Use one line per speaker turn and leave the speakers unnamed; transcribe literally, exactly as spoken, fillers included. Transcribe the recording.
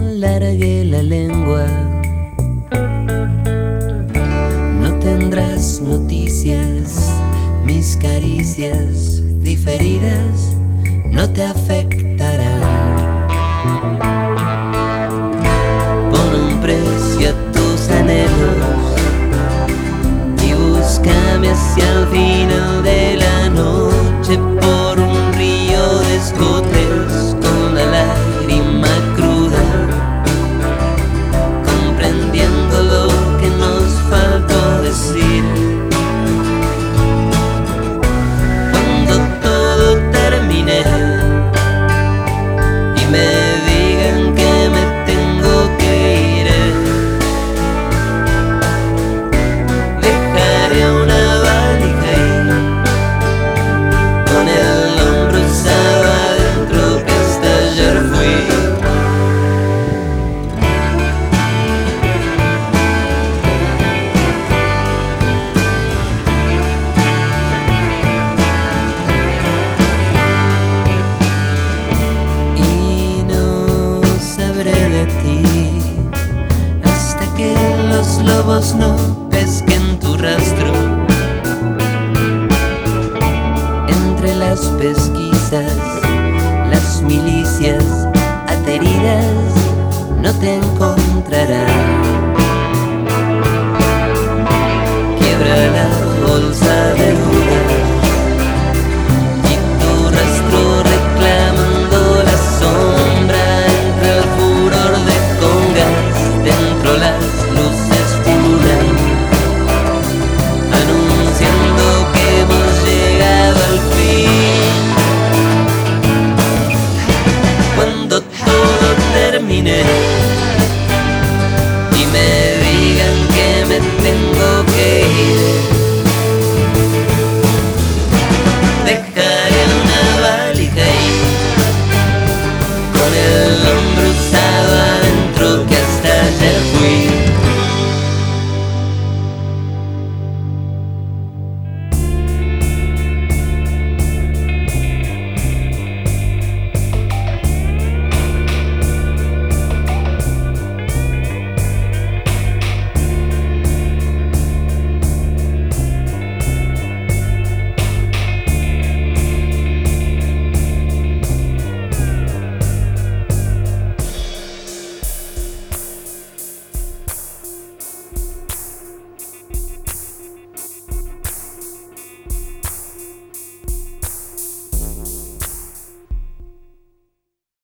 largue la lengua, no tendrás noticias. Mis caricias diferidas no te afectarán. Pon un precio a tus anhelos y búscame hacia el final de la noche por un río de escotes con la lágrima cruda, comprendiendo lo que nos faltó decir. Cuando todo termine y me digan que me tengo que ir, dejaré una valija ahí con el hombro echado adentro que hasta ayer fui. Y no sabré de ti hasta que los lobos no pesquen tu rastro. Entre las pesquisas, las milicias ateridas no te encontrarán. Quiebra la bolsa de dudas y tu rastro reclamando la sombra entre el furor de congas. Dentro las luces pululan, anunciando que hemos llegado al fin. Cuando todo termine